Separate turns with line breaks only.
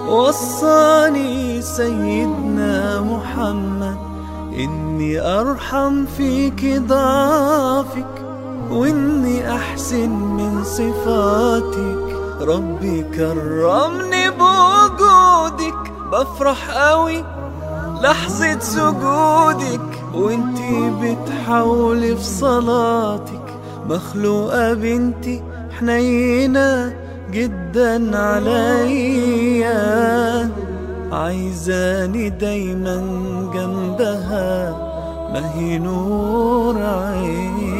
وصاني سيدنا محمد إني أرحم فيك ضعفك، وإني أحسن من صفاتك. ربي كرمني بوجودك، بفرح قوي لحظة سجودك، وانتي بتحاولي في صلاتك. مخلوقة بنتي حنينة جدا عليا، عايزاني دايما جنبها، ما هي نور عينيا.